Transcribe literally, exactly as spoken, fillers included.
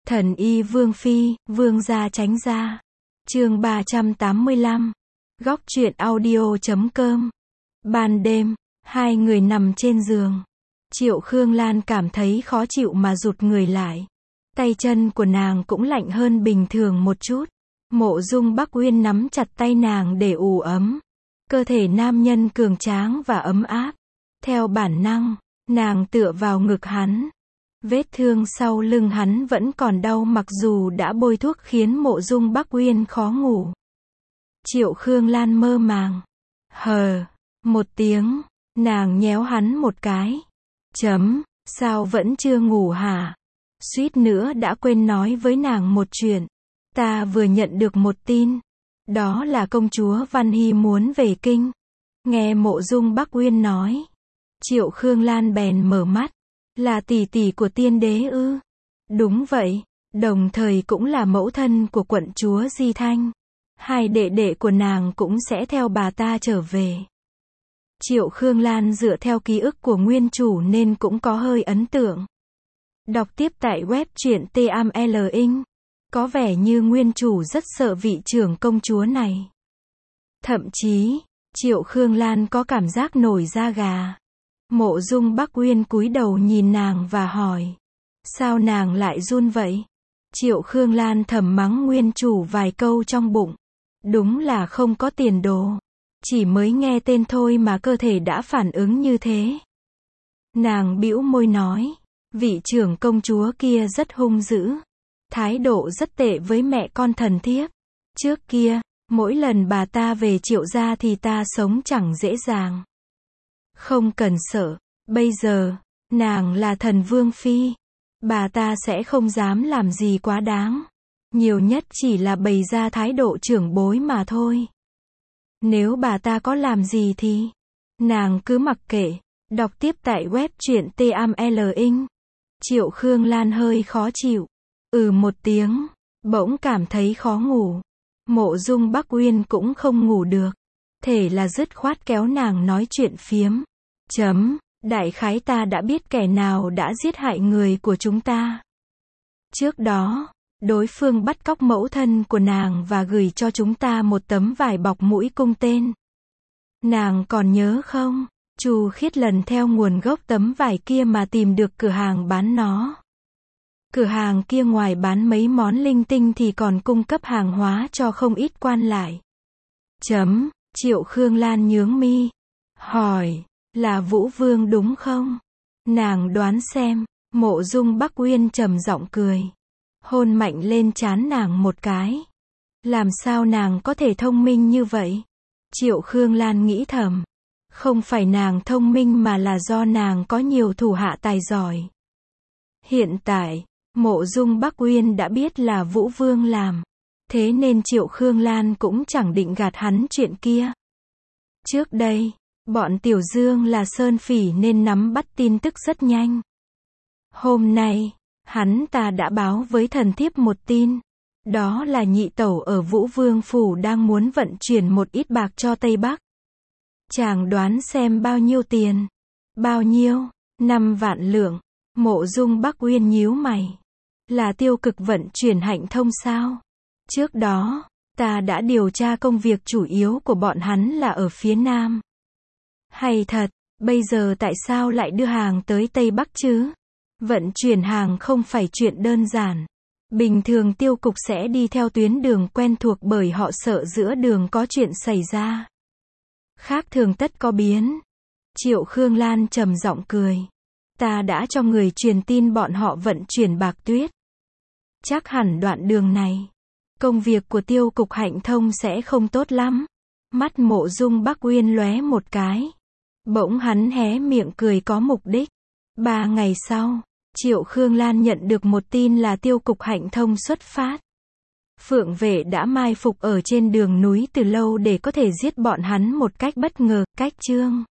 Thần y Vương Phi, Vương gia tránh ra. Chương ba trăm tám mươi lăm. Góc truyện audio chấm com. Ban đêm, hai người nằm trên giường. Triệu Khương Lan cảm thấy khó chịu mà rụt người lại. Tay chân của nàng cũng lạnh hơn bình thường một chút. Mộ Dung Bắc Uyên nắm chặt tay nàng để ủ ấm. Cơ thể nam nhân cường tráng và ấm áp. Theo bản năng, nàng tựa vào ngực hắn. Vết thương sau lưng hắn vẫn còn đau mặc dù đã bôi thuốc khiến Mộ Dung Bắc Uyên khó ngủ. Triệu Khương Lan mơ màng. Hờ, một tiếng, nàng nhéo hắn một cái. Chấm, sao vẫn chưa ngủ hả? Suýt nữa đã quên nói với nàng một chuyện. Ta vừa nhận được một tin. Đó là công chúa Văn Hy muốn về kinh. Nghe Mộ Dung Bắc Uyên nói. Triệu Khương Lan bèn mở mắt. Là tỷ tỷ của tiên đế ư? Đúng vậy, đồng thời cũng là mẫu thân của quận chúa Di Thanh. Hai đệ đệ của nàng cũng sẽ theo bà ta trở về. Triệu Khương Lan dựa theo ký ức của nguyên chủ nên cũng có hơi ấn tượng. Đọc tiếp tại web truyện T A M L Inc. Có vẻ như nguyên chủ rất sợ vị trưởng công chúa này. Thậm chí, Triệu Khương Lan có cảm giác nổi da gà. Mộ Dung Bắc Uyên cúi đầu nhìn nàng và hỏi. Sao nàng lại run vậy? Triệu Khương Lan thầm mắng nguyên chủ vài câu trong bụng. Đúng là không có tiền đồ. Chỉ mới nghe tên thôi mà cơ thể đã phản ứng như thế. Nàng bĩu môi nói. Vị trưởng công chúa kia rất hung dữ. Thái độ rất tệ với mẹ con thần thiếp. Trước kia, mỗi lần bà ta về Triệu gia thì ta sống chẳng dễ dàng. Không cần sợ, bây giờ, nàng là thần vương phi. Bà ta sẽ không dám làm gì quá đáng. Nhiều nhất chỉ là bày ra thái độ trưởng bối mà thôi. Nếu bà ta có làm gì thì, nàng cứ mặc kệ. Đọc tiếp tại web truyện T A M L Inc. Triệu Khương Lan hơi khó chịu. Ừ một tiếng, bỗng cảm thấy khó ngủ. Mộ Dung Bắc Uyên cũng không ngủ được. Thể là dứt khoát kéo nàng nói chuyện phiếm. Chấm, đại khái ta đã biết kẻ nào đã giết hại người của chúng ta. Trước đó, đối phương bắt cóc mẫu thân của nàng và gửi cho chúng ta một tấm vải bọc mũi cung tên. Nàng còn nhớ không? Chu Khiết lần theo nguồn gốc tấm vải kia mà tìm được cửa hàng bán nó. Cửa hàng kia ngoài bán mấy món linh tinh thì còn cung cấp hàng hóa cho không ít quan lại. Chấm, Triệu Khương Lan nhướng mi. Hỏi, là Vũ Vương đúng không? Nàng đoán xem. Mộ Dung Bắc Uyên trầm giọng cười. Hôn mạnh lên trán nàng một cái. Làm sao nàng có thể thông minh như vậy? Triệu Khương Lan nghĩ thầm. Không phải nàng thông minh mà là do nàng có nhiều thủ hạ tài giỏi. Hiện tại, Mộ Dung Bắc Uyên đã biết là Vũ Vương làm. Thế nên Triệu Khương Lan cũng chẳng định gạt hắn chuyện kia. Trước đây, bọn Tiểu Dương là sơn phỉ nên nắm bắt tin tức rất nhanh. Hôm nay, hắn ta đã báo với thần thiếp một tin. Đó là nhị tẩu ở Vũ Vương Phủ đang muốn vận chuyển một ít bạc cho Tây Bắc. Chàng đoán xem bao nhiêu tiền? Bao nhiêu? Năm vạn lượng. Mộ Dung Bắc Uyên nhíu mày. Là Tiêu Cực vận chuyển Hạnh Thông sao? Trước đó, ta đã điều tra công việc chủ yếu của bọn hắn là ở phía Nam. Hay thật, bây giờ tại sao lại đưa hàng tới Tây Bắc chứ? Vận chuyển hàng không phải chuyện đơn giản. Bình thường Tiêu Cục sẽ đi theo tuyến đường quen thuộc bởi họ sợ giữa đường có chuyện xảy ra. Khác thường tất có biến. Triệu Khương Lan trầm giọng cười. Ta đã cho người truyền tin bọn họ vận chuyển bạc tuyết. Chắc hẳn đoạn đường này, công việc của Tiêu Cục Hạnh Thông sẽ không tốt lắm. Mắt Mộ Dung Bắc Uyên lóe một cái. Bỗng hắn hé miệng cười có mục đích. Ba ngày sau, Triệu Khương Lan nhận được một tin là Tiêu Cục Hạnh Thông xuất phát. Phượng vệ đã mai phục ở trên đường núi từ lâu để có thể giết bọn hắn một cách bất ngờ. Cách chương